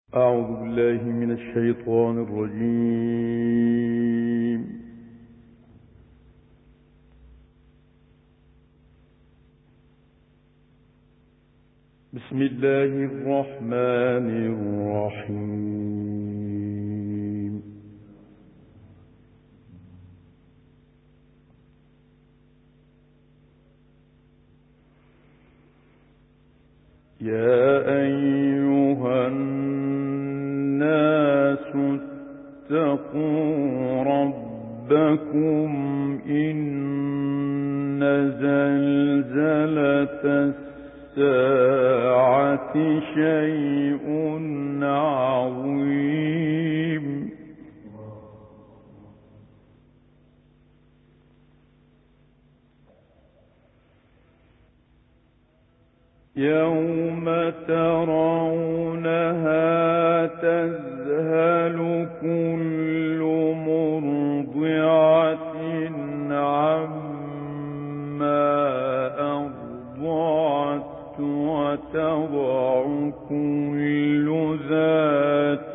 أعوذ بالله من الشيطان الرجيم. بسم الله الرحمن الرحيم. يا أيها الناس اتقوا ربكم إن زلزلة الساعة شيء عظيم. يوم ترونها تذهل كل مرضعة عما أرضعت وتضع كل ذات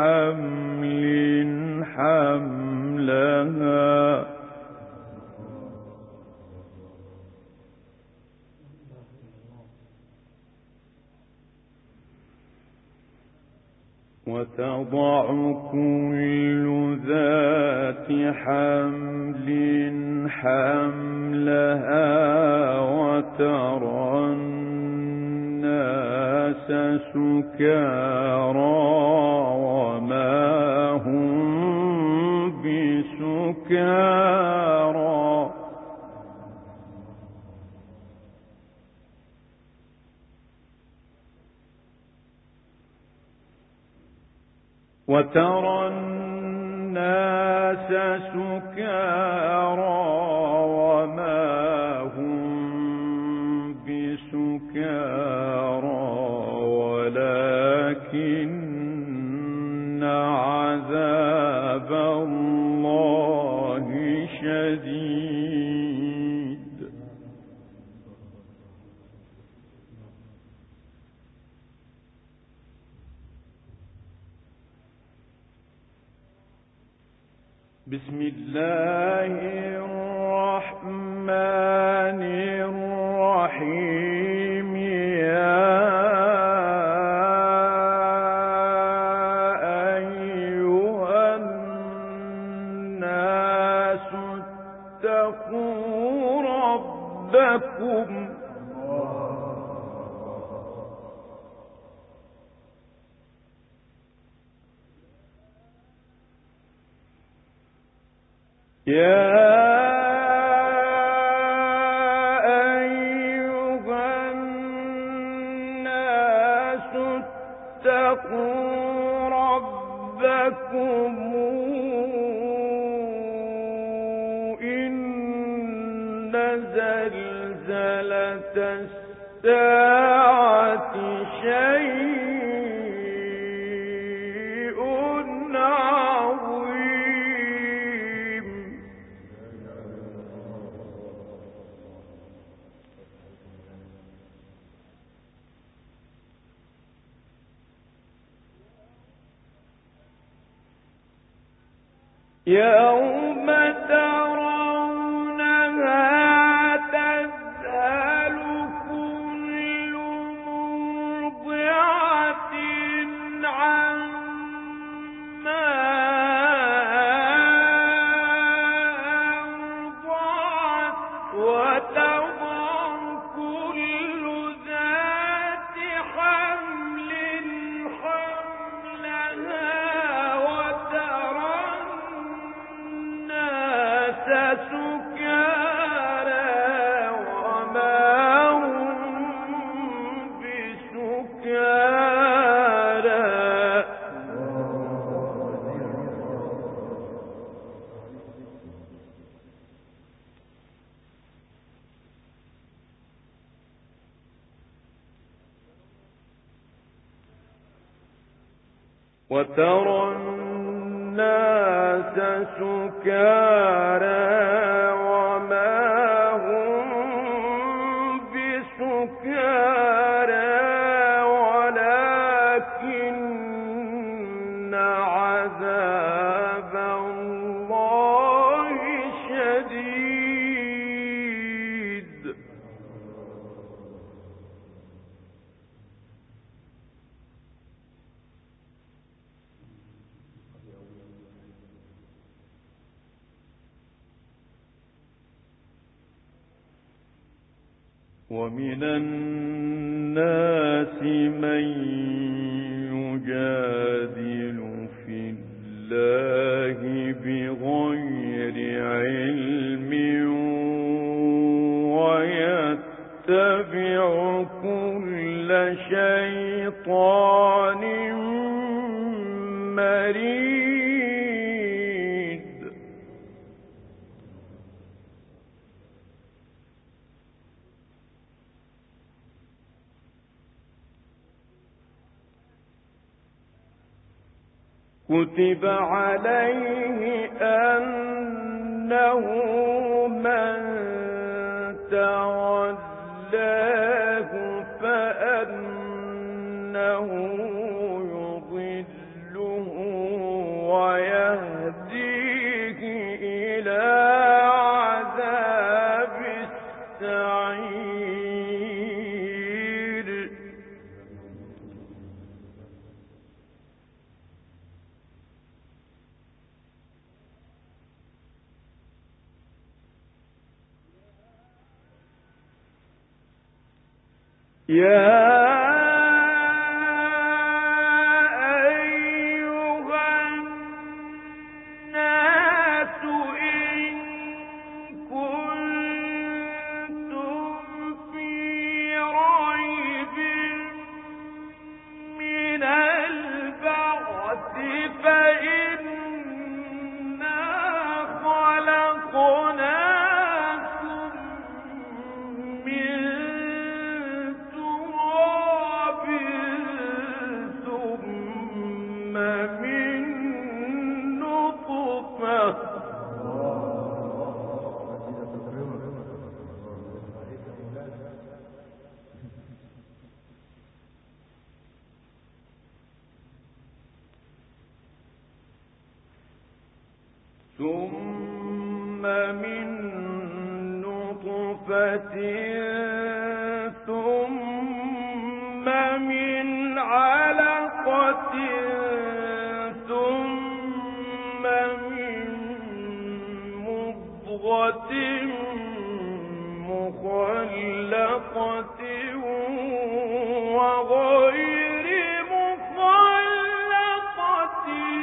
حمل حملها وترى الناس سكارى وما هم بسكارى ولكن عذاب الله شديد. بسم الله الرحمن الرحيم. يا أيها الناس اتقوا ربكم إن زلزلة الساعة شيء عظيم. يوم ترونها تذهل كل مرضعة عما أرضعت وتضع كل ذات حمل حملها وترى الناس سكارى وما هم بسكارى وترى الناس سكارى وما هم بسكارى ولكن ومن الناس من يجادل في الله بغير علم ويتبع كل شيطان مريد. كتب عليه أنه من تولاه فأنه يضله ويهديه إلى عذاب السعير. يا أيها الناس إن كنتم في ريب من البعث فإنا خلقناكم من تراب ثم من نطفة ثم من علقة ثم من مضغة مخلقة وغير مخلقة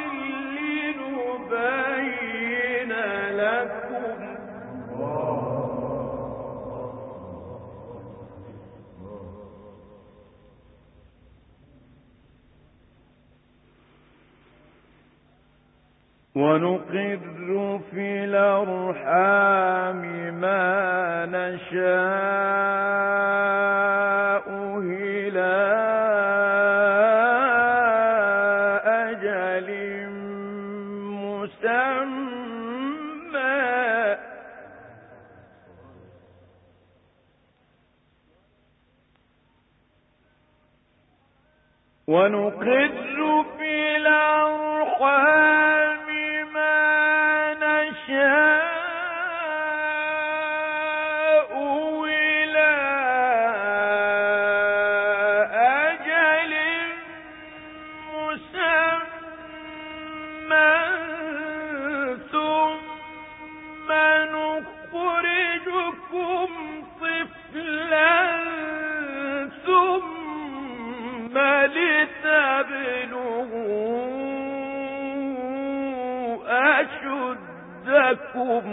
لنبين لكم. ونقر في الأرحام ما نشاء إلى أجل مسمى ونقر في الأرحام نشاء إلى أجل مسمى ثم نخرجكم طفلا ثم لتبلغوا أشدكم.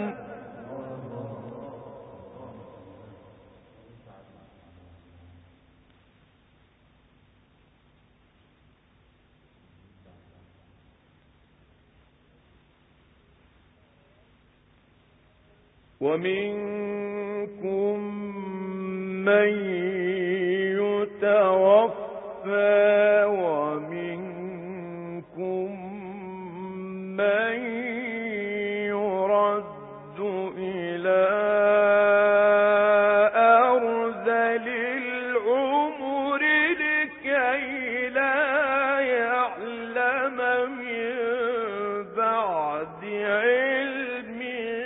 ومنكم من يتوفى ومنكم من يرد إلى أرذل العمر لكي لا يعلم من بعد علم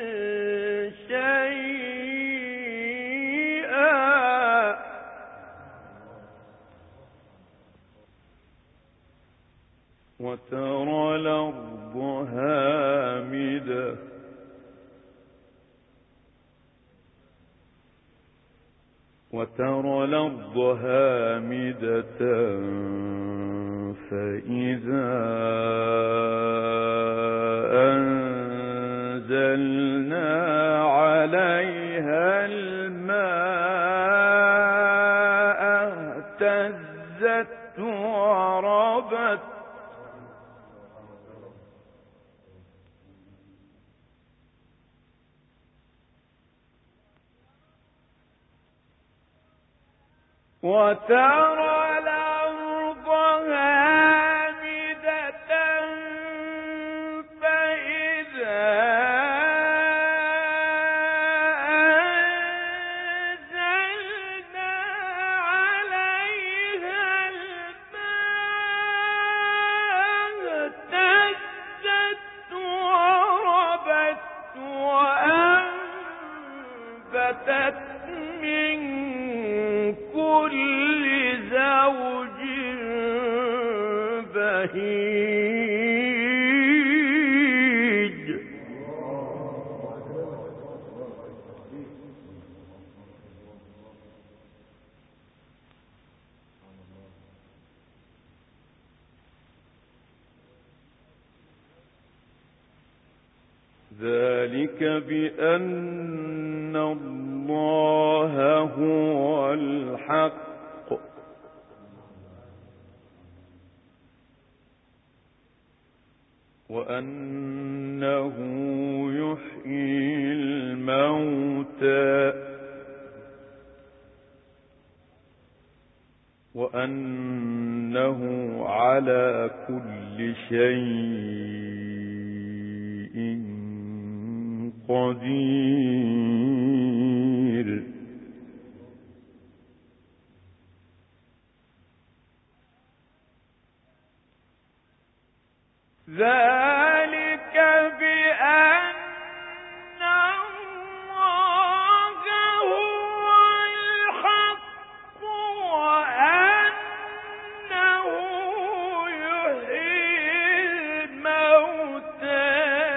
شيئا. وترى الأرض هامدة وترى الأرض هامدة فإذا أنزلنا عليها الماء اهتزت وربت وترى الأرض هامدة فإذا أنزلنا عليها الماء اهتزت وربت وأنبتت من كل زوج بهيج ذلك بأن الله هو الحق وأنه يحيي الموتى وأنه على كل شيء قدير ذلك بأن الله هو الحق وأنه يحيي الموتى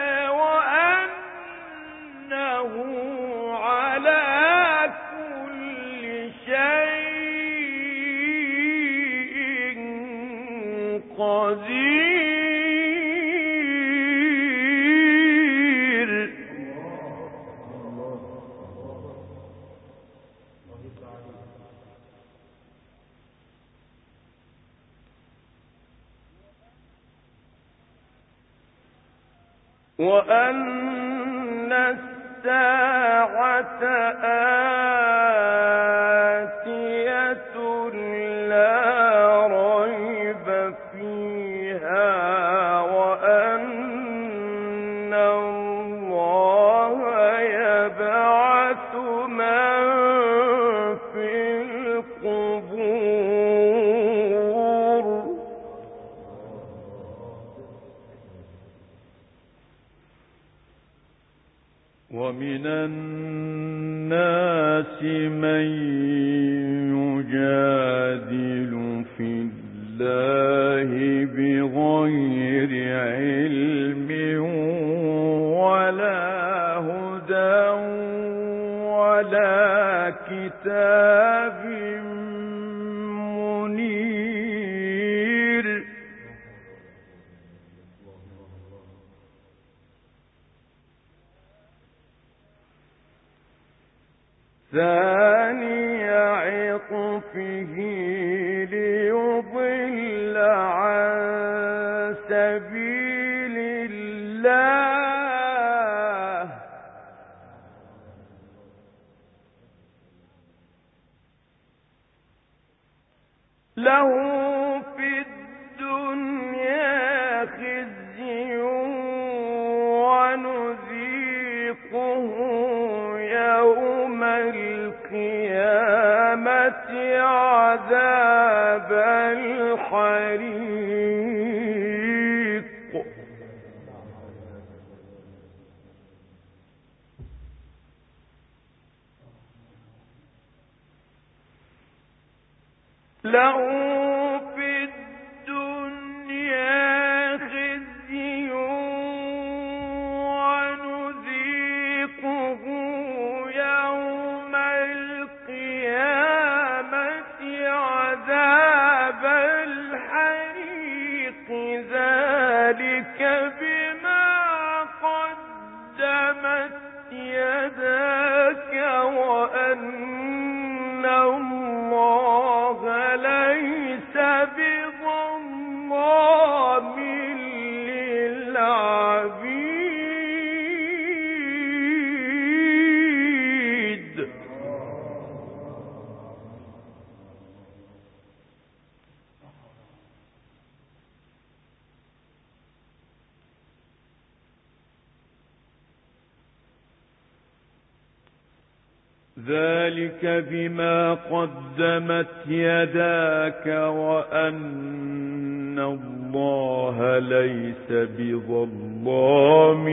وأنه على كل شيء قدير وأن الساعة آتية لا ريب فيها وأن الله يبعث من في القبور ومن الناس من يجادل في الله بغير علم ولا هدى ولا كتاب منير ثاني عطفه ليضل عن سبيل الله له في الدنيا خزي ونذيقه يوم القيامة عذاب الحريق له في الدنيا خزي ونذيقه يوم القيامة ذلك بما قدمت يداك وأن الله ليس بظلام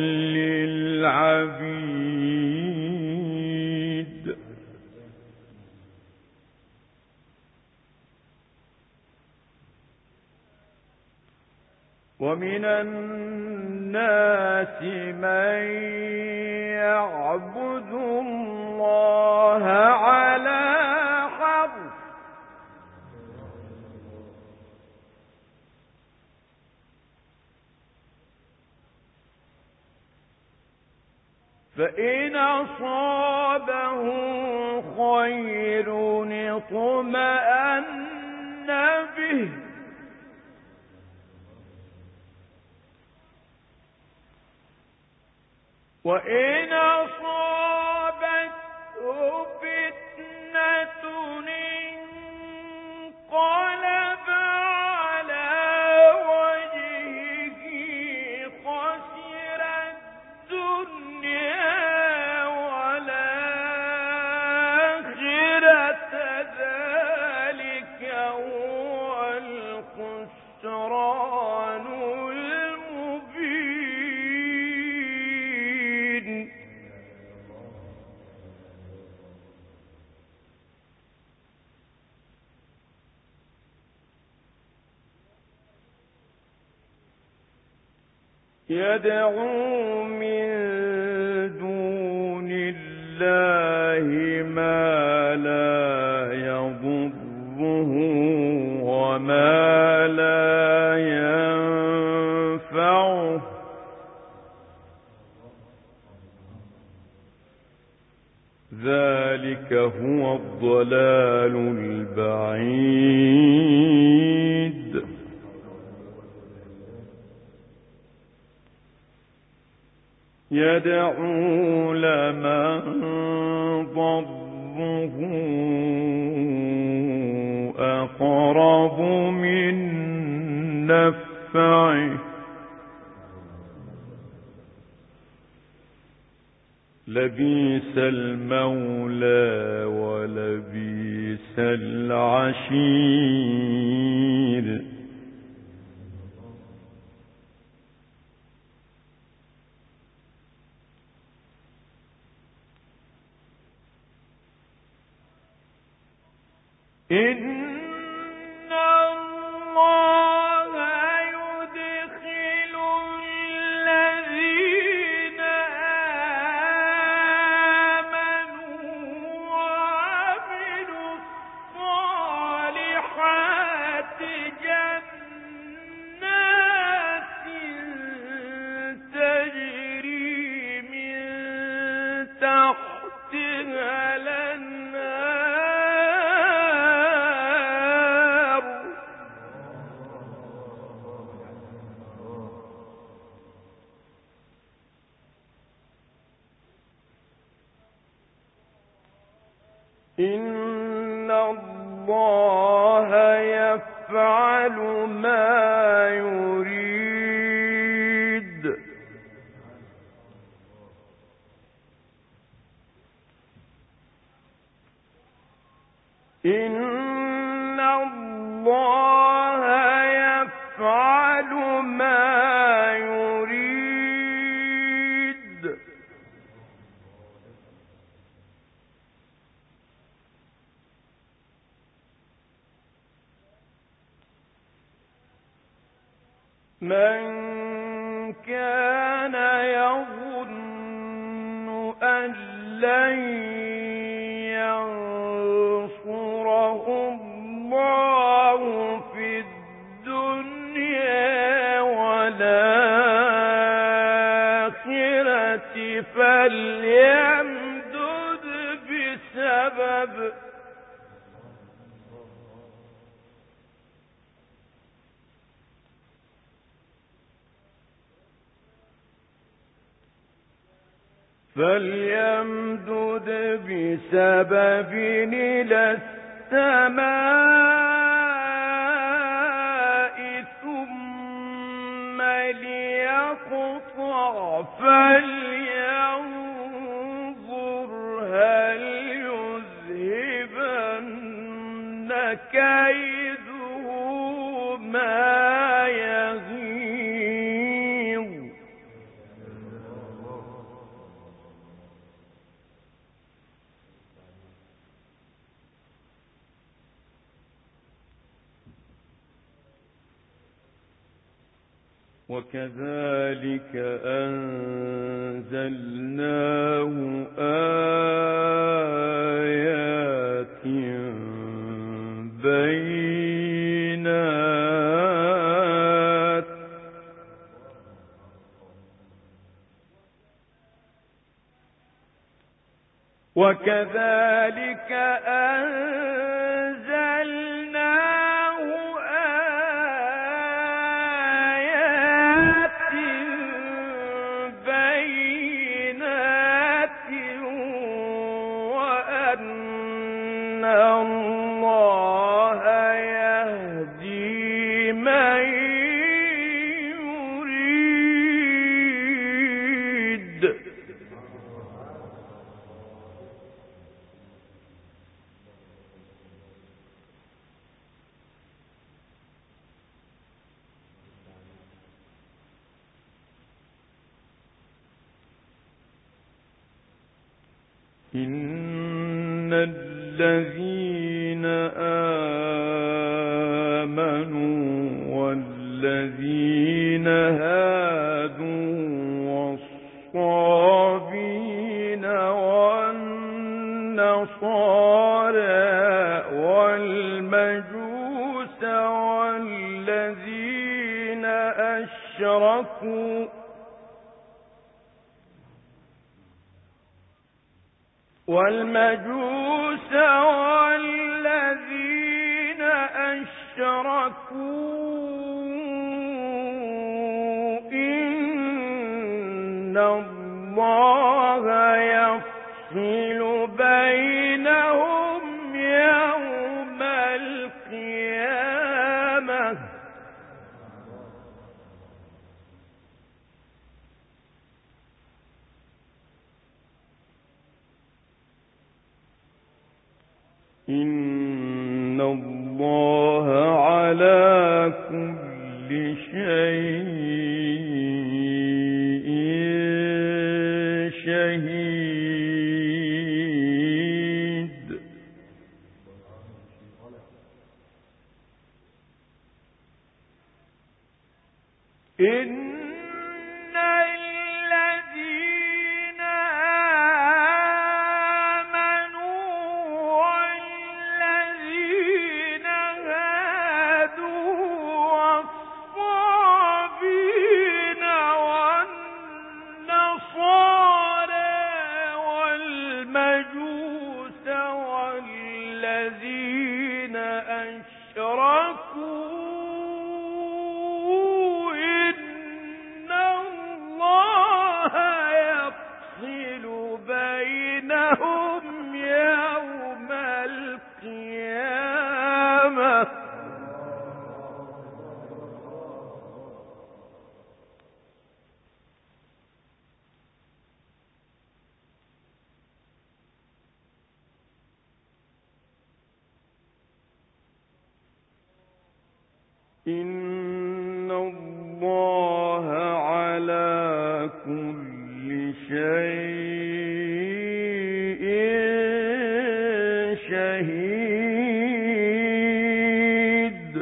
للعبيد. ومن الناس من يعبد الله على حرف فإن أصابه خير اطمأن به وإن أصابته فتنة انقلب على وجهه خسر الدنيا والآخرة ذلك هو الخسران يدعو من دون الله ما لا يضره وما لا ينفعه ذلك هو الضلال البعيد. يدعو لمن ضره أقرب من نفعه لبئس المولى ولبئس العشير. إن الله يدخل الذين آمنوا وعملوا الصالحات جنات تجري من تحتها إن الله يفعل ما يريد. إن الله يفعل ما يريد. من كان يظن أن لن ينصره الله في الدنيا والآخرة فليمدد بسبب إلى السماء ثم ليقطع فلينظر هل ما يغيظ وكذلك أنزلناه آيات بينات وكذلك أنزلناه آيات بينات وأن الله يهدي من يريد إن الذين آمنوا والذين هادوا والصابين والنصارى والمجوس والذين أشركوا إن الله يفصل بينهم يوم القيامة إن الله على كل شيء شهيد إن الذين والذين هادوا والصابين والنصارى والمجوس والذين أشركوا إن الله يفصل بينهم يوم القيامة إن الله على كل شيء شهيد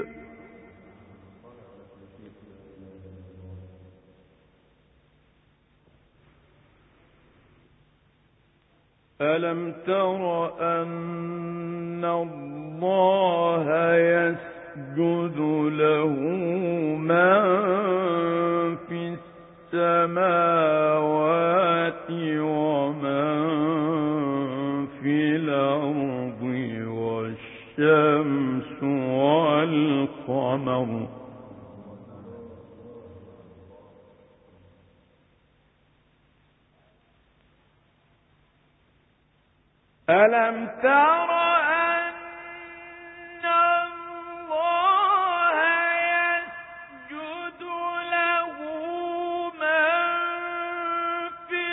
ألم تر أن الله يسجد له من في السماوات ومن في الأرض والشمس والقمر ألم تر أن الله يسجد له من في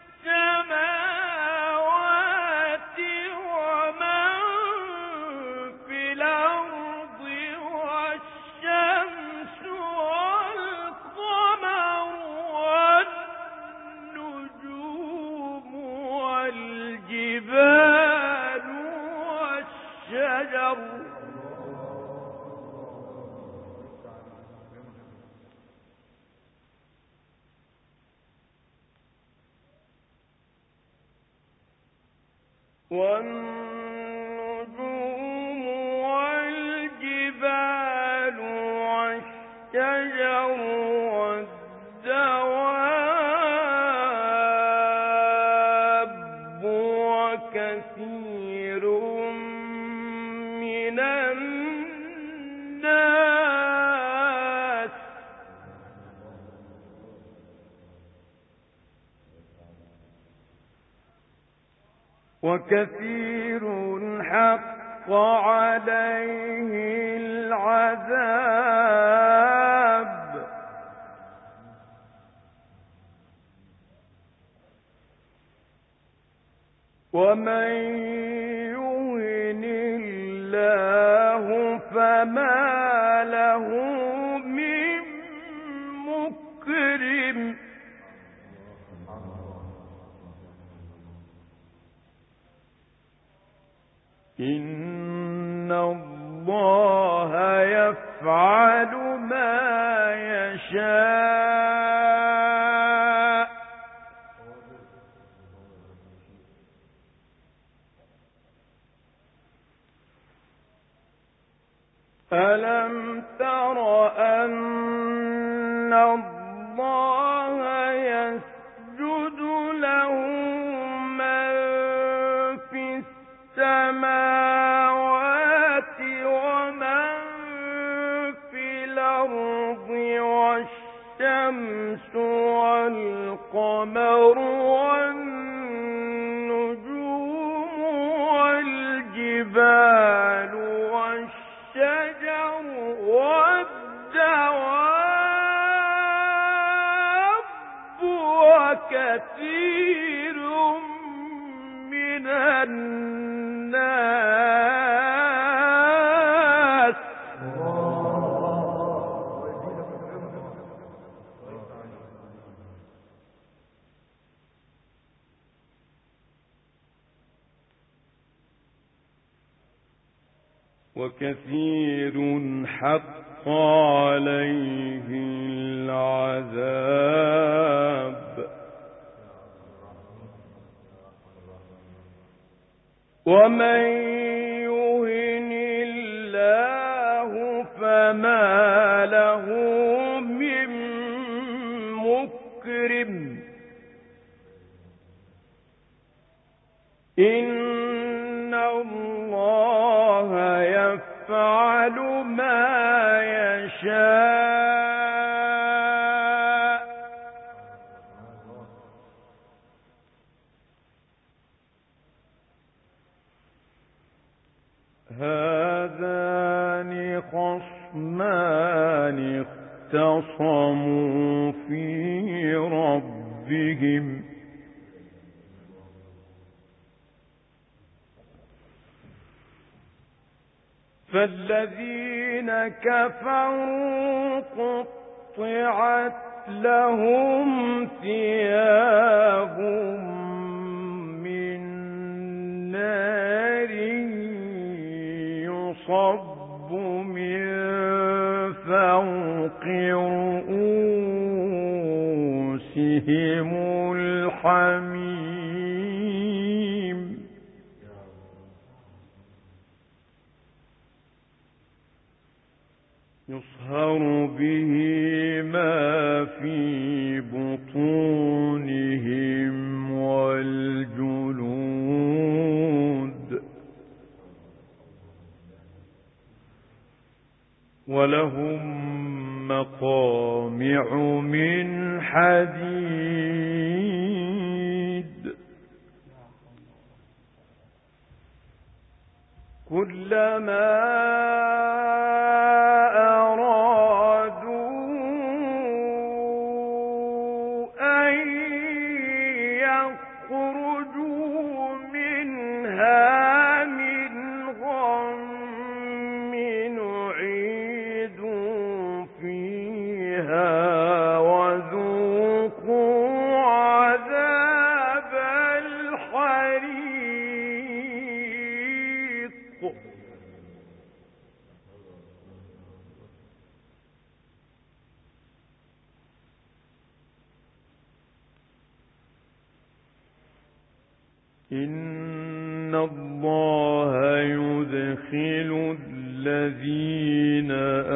السماوات ومن في الأرض والشمس والنجوم والجبال والشجر والدواب وكثير من الناس حق عليه العذاب ومن يهن الله فما له من مكرم إن الله يفعل ما يشاء ألم تر أن الله يسجد له من في السماوات ومن في الأرض والشمس والقمر والنجوم والجبال والشجر والدواب وكثير من الناس وكثير حق عليه العذاب ومن يهن الله فما له من مكرم إن الله يفعل ما يشاء هذان خصمان اختصموا في ربهم فالذين كفروا قطعت لهم ثياب من نار يصب من فوق رؤوسهم الحميم يصهر به ما في بطونهم والجلود ولهم مقامع من حديد كلما إن إن الله يدخل الذين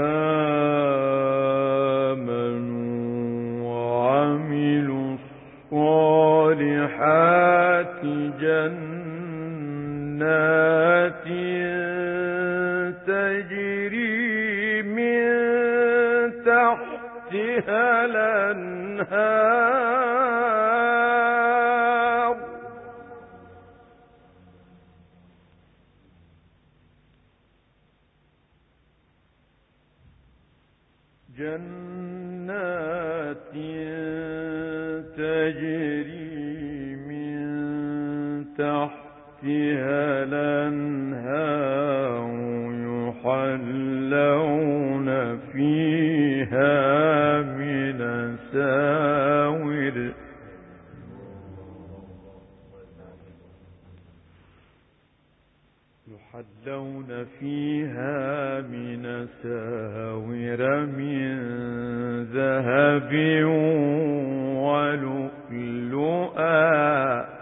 آمنوا وعملوا الصالحات جنات تجري من تحتها الأنهار جنات تجري من تحتها الأنهار يحلون فيها من أساور من ذهب ولؤلؤا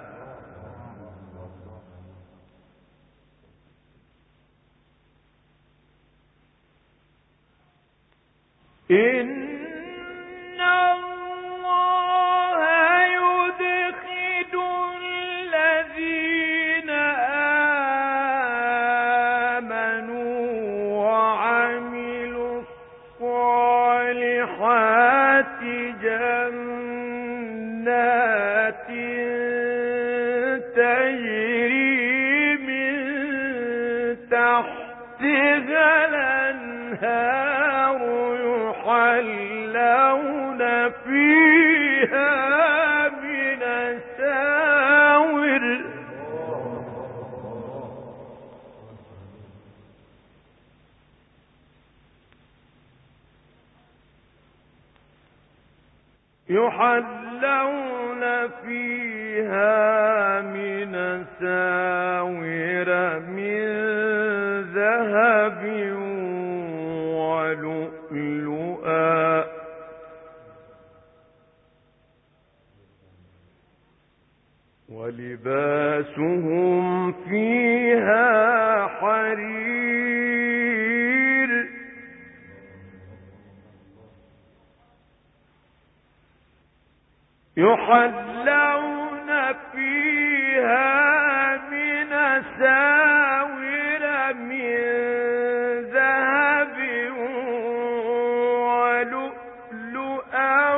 إن الله يدخل الذين آمنوا وعملوا الصالحات جنات تجري من تحتها الأنهار يحلون فيها من أساور من ذهب ولؤلؤا ولباسهم فيها حرير يحلون فيها من أساور من ذهب ولؤلؤا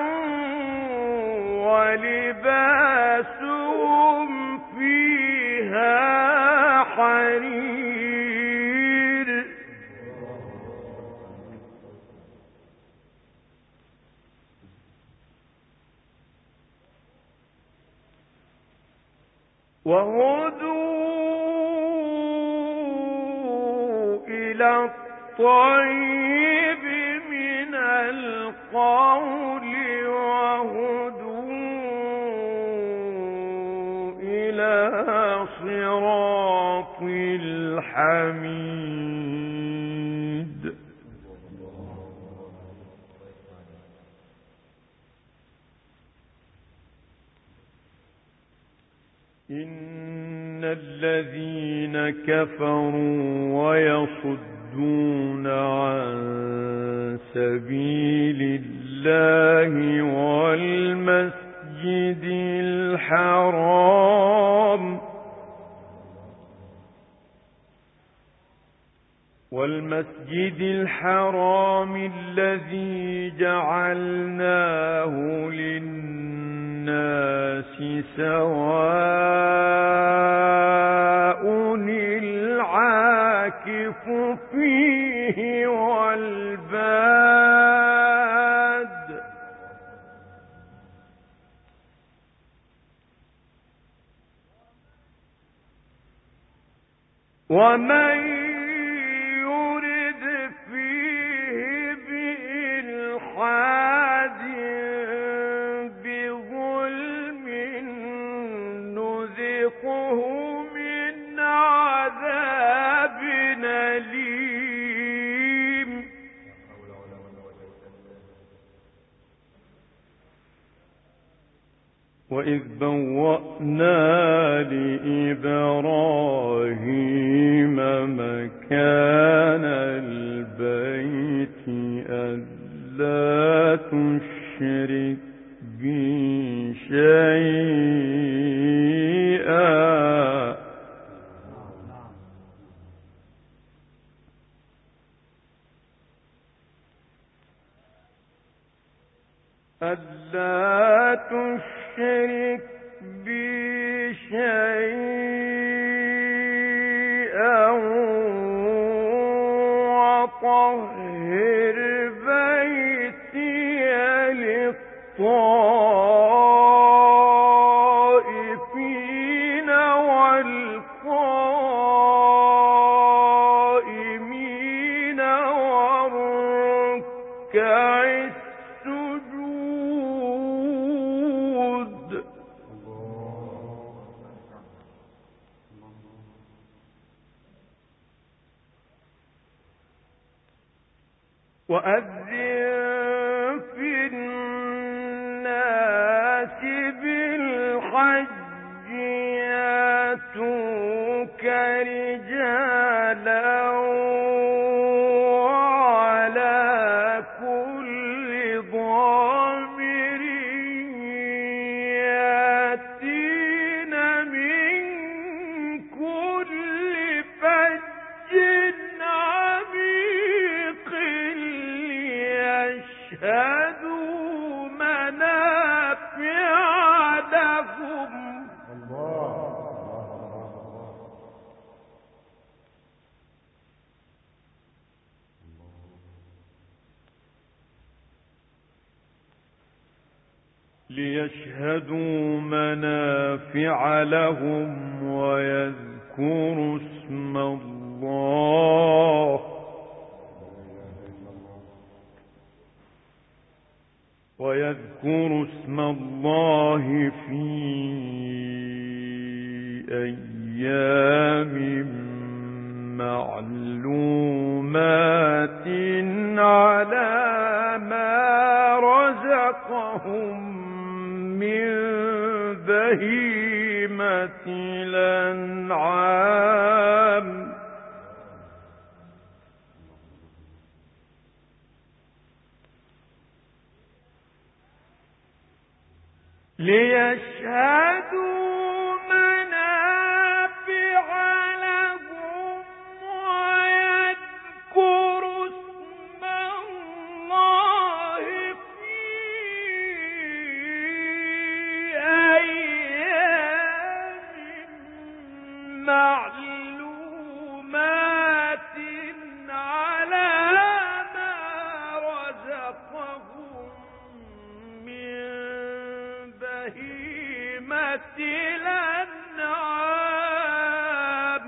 ولباسهم فيها حرير وهدوا إلى الطيب من القول وهدوا إلى صراط الحميد إن الذين كفروا ويصدون عن سبيل الله والمسجد الحرام الذي جعلناه للناس سواء العاكف فيه والباد ومن يرد فيه بإلحاد بظلم نذقه من عذاب أليم وإذ بوأنا لإبراهيم مكان البيت ألا تشرك بي شيئا ألا تشرك بي شيئا وطهر بيتي للطائفين والقائمين والركع السجود. وأذن في الناس بالحج يأتوك رجالا وعلى كل ضامر يأتين من كل فج عميق ليشهدوا منافع لهم ويذكروا اسم الله في أيام معلومات على ما رزقهم من بهيمة الأنعام ليشهدوا منافع لهم ويذكروا اسم الله في أيام معلومات على ما رزقهم من بهيمة الأنعام.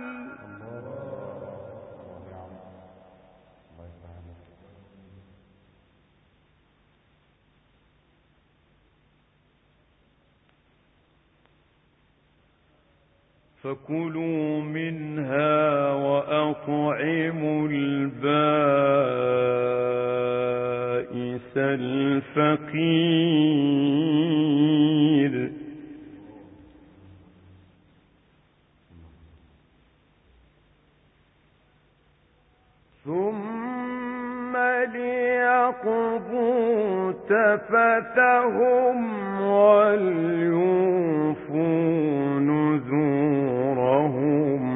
فكلوا منها وأطعموا البائس الفقير ثم ليقضوا تفثهم وليوفوا نذورهم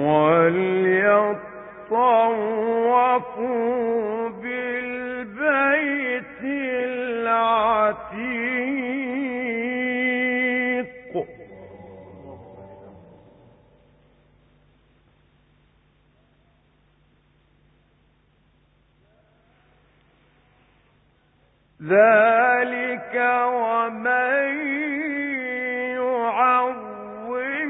وليطوفوا بالبيت العتيق. ذلك ومن يعظم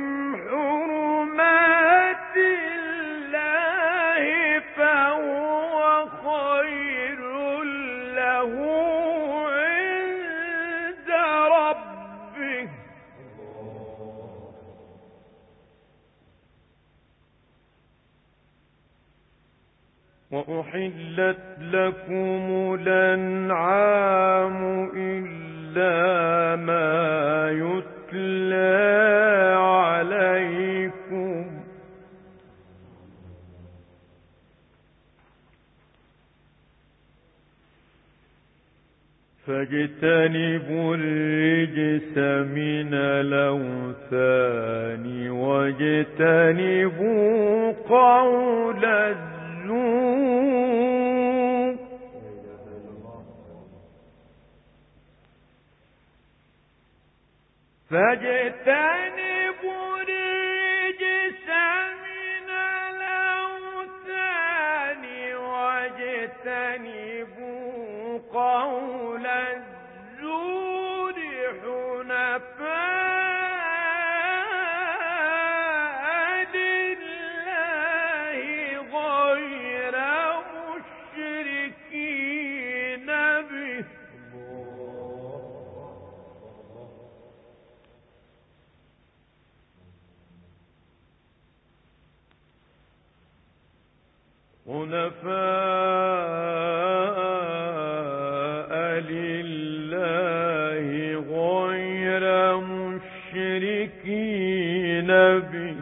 حرمات الله فهو خير له عند ربه وأحلت لكم الأنعام إلا ما يتلى يتلى عليكم فاجتنبوا الرجس من الأوثان واجتنبوا قول الزور فاجتنبوا الرجس من الأوثان واجتنبوا قول الزور حنفاء لله غير مشركين به حنفاء لله غير مشركين به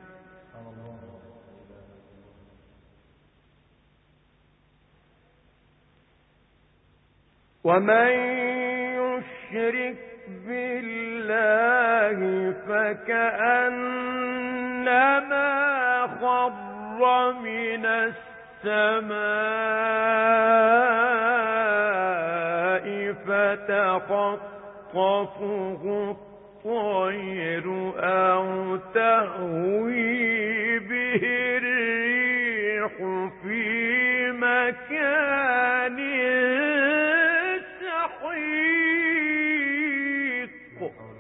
ومن يشرك بالله فكأنما خر من السماء فتخطفه الطير أو تهوي به الريح في مكان سحيق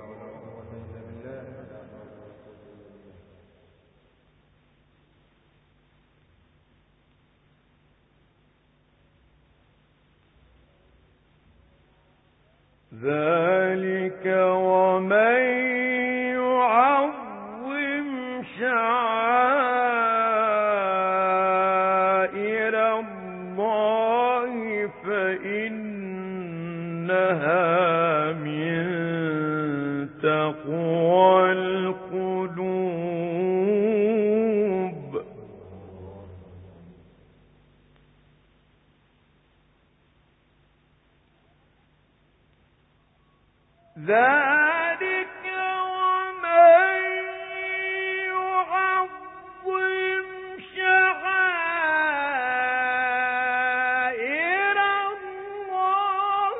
ذلك ومن يعظم شعائر الله فإنها من تقوى القلوب ذلك ومن يعظم شعائر الله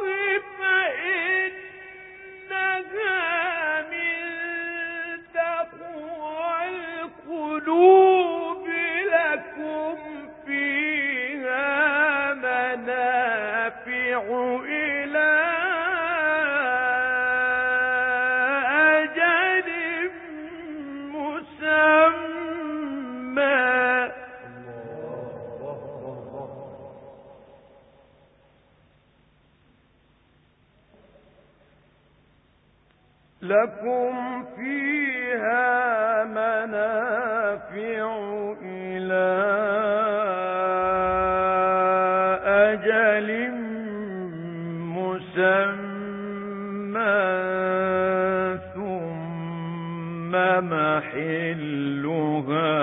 فإنها من تقوى القلوب لكم فيها منافع إلى لكم فيها منافع إلى أجل مسمى ثم محلها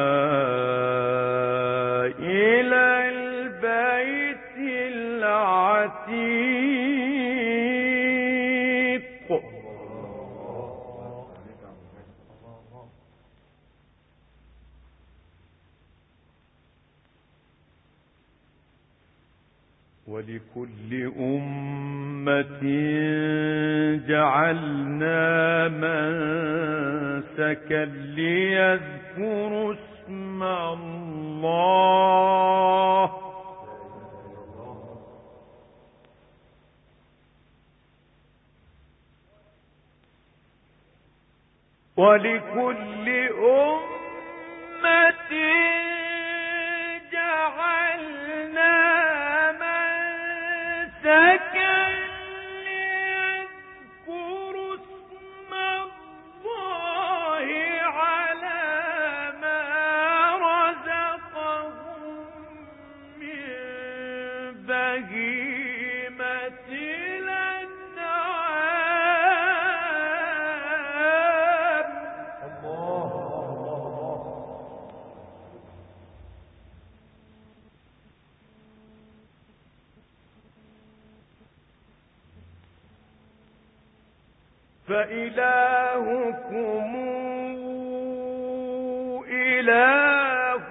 إلى البيت العتيق ولكل أمة جعلنا منسكا ليذكروا اسم الله ولكل أمة جعلنا منسكا ليذكروا اسم الله على ما رزقهم من بهيمة الأنعام فإلهكم إله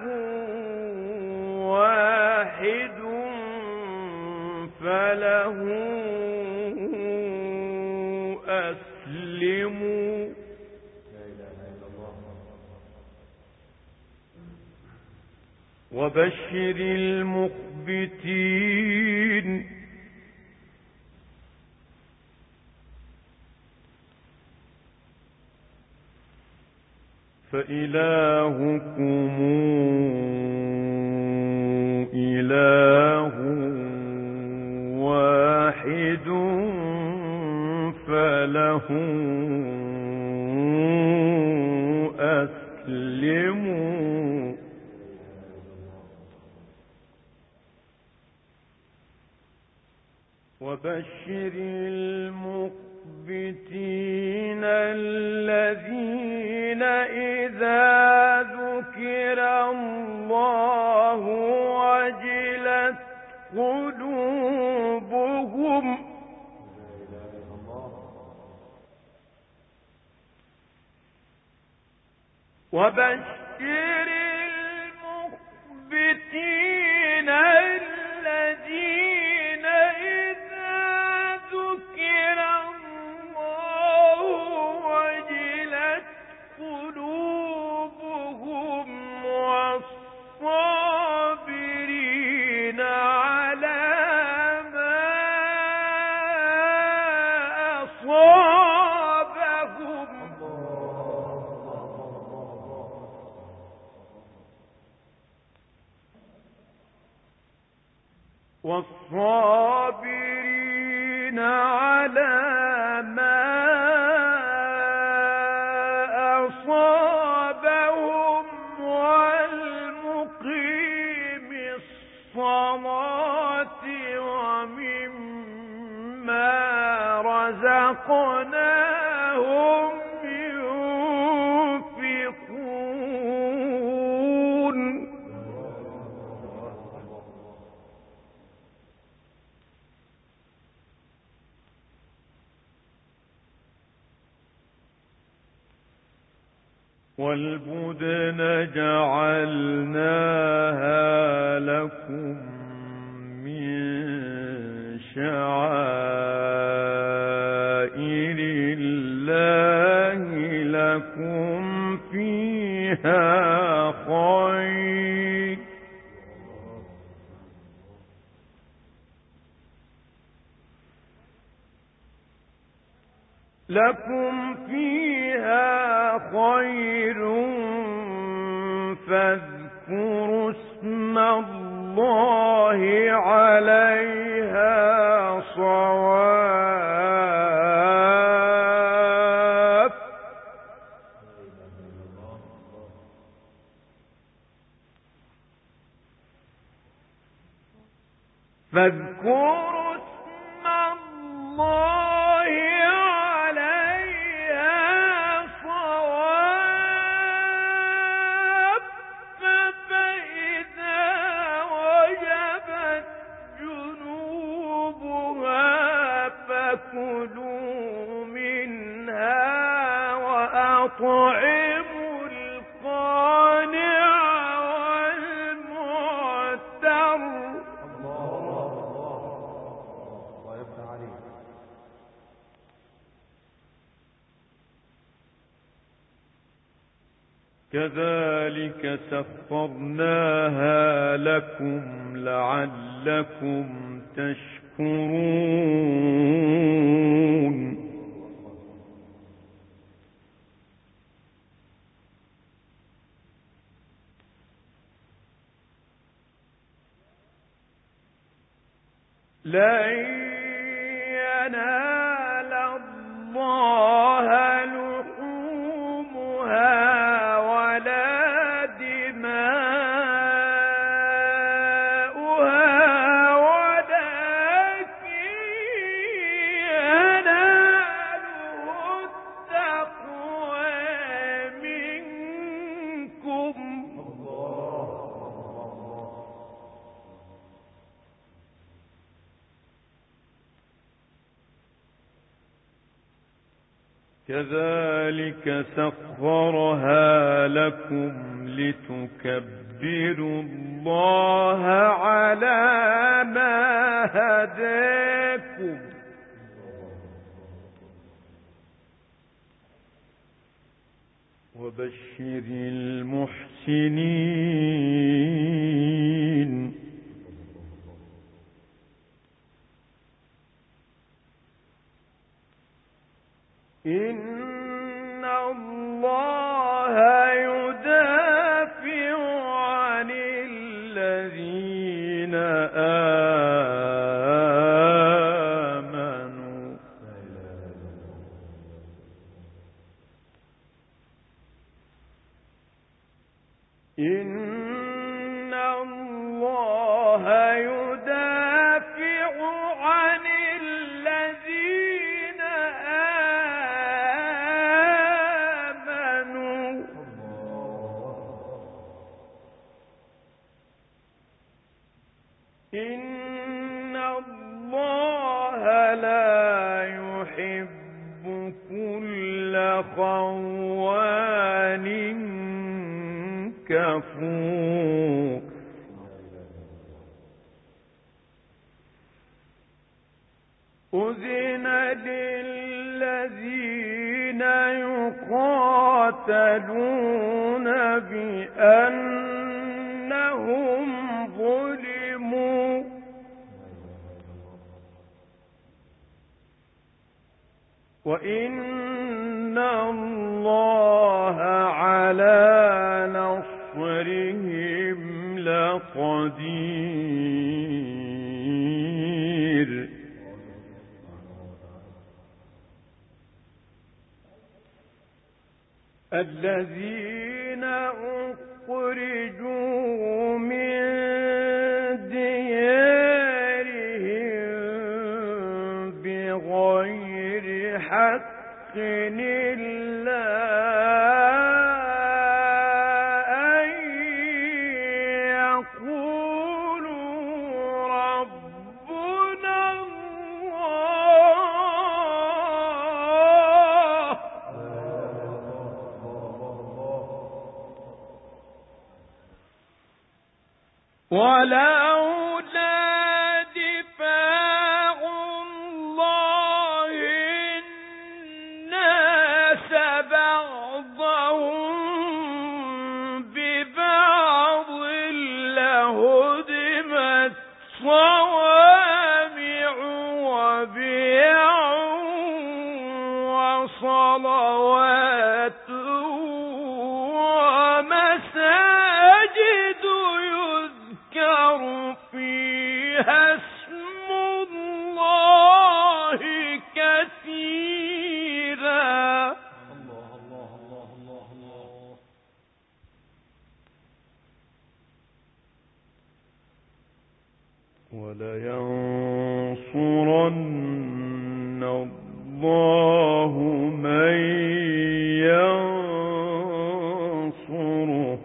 واحد فله أسلموا. وبشر المخبتين فإلهكم إله واحد فله أسلموا. وبشر المخبتين الذين إذا ذكر الله وجلت قلوبهم وبشر المخبتين الذين إذا ذكر الله وجلت قلوبهم والصابرين على ما أصابهم والصابرين على ما أصابهم والمقيم الصلاة ومما رزقناهم ينفقون. والبدن جعلناها لكم من شعائر الله لكم فيها خير فاذكروا اسم الله عليها صواف فاذكروا اسم الله عليها صواف فإذا وجبت جنوبها فكلوا منها وأطعموا القانع والمعتر. كذلك سخرناها لكم لعلكم تشكرون. لن ينال الله لحومها ولا دماؤها ولكن كذلك سخرها لكم لتكبروا الله على ما هداكم وبشر المحسنين إن الله يدافع عن الذين آمنوا إن الله يدافع عن الذين آمنوا إن الله لا يحب كل خوان كفور أذن للذين يقاتلون بأنهم ظلموا وإن الله على نصرهم لقدير الذين أخرجوا من ديارهم بغير حق إلا أن يقولوا ربنا الله ولولا دفاع الله الناس بعضهم ببعض لهدمت صوامع وبيع وصلوات ومساجد يذكر فيها اسم الله كثيرا ولينصرن الله من ينصره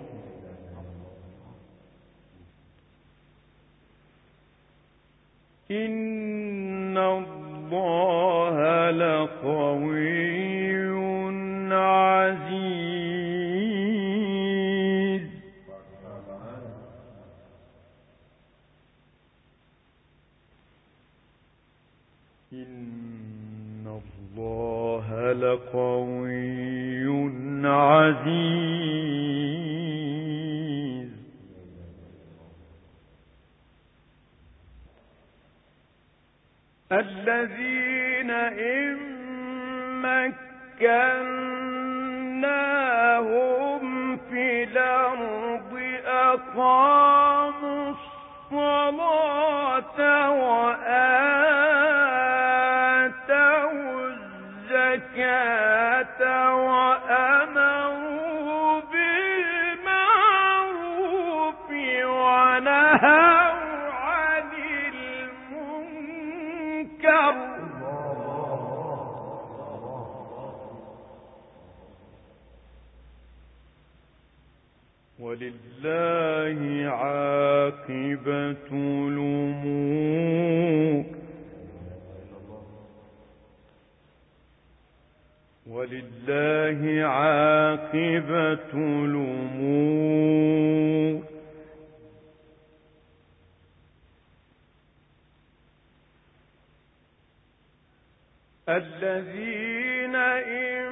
إن الله لقوي عزيز إن الله لقوي عزيز الذين إن مكناهم في الأرض أقاموا الصلاة وآتوا الزكاة وأمروا بالمعروف ونهوا عن المنكر ولله عاقبة الأمور ولله عاقبة الأمور. الذين إن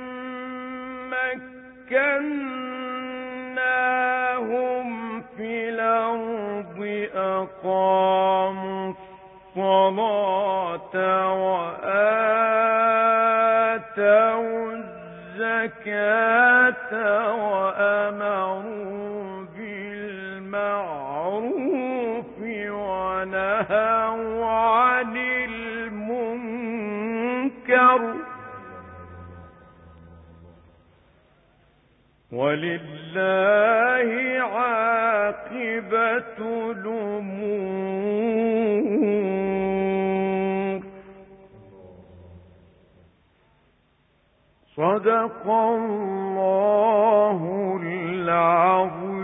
مكناهم في الأرض أقاموا الصلاة وآتوا الزكاة وأمروا بالمعروف ونهوا عن المنكر ولله عاقبة الأمور. صدق الله العظيم.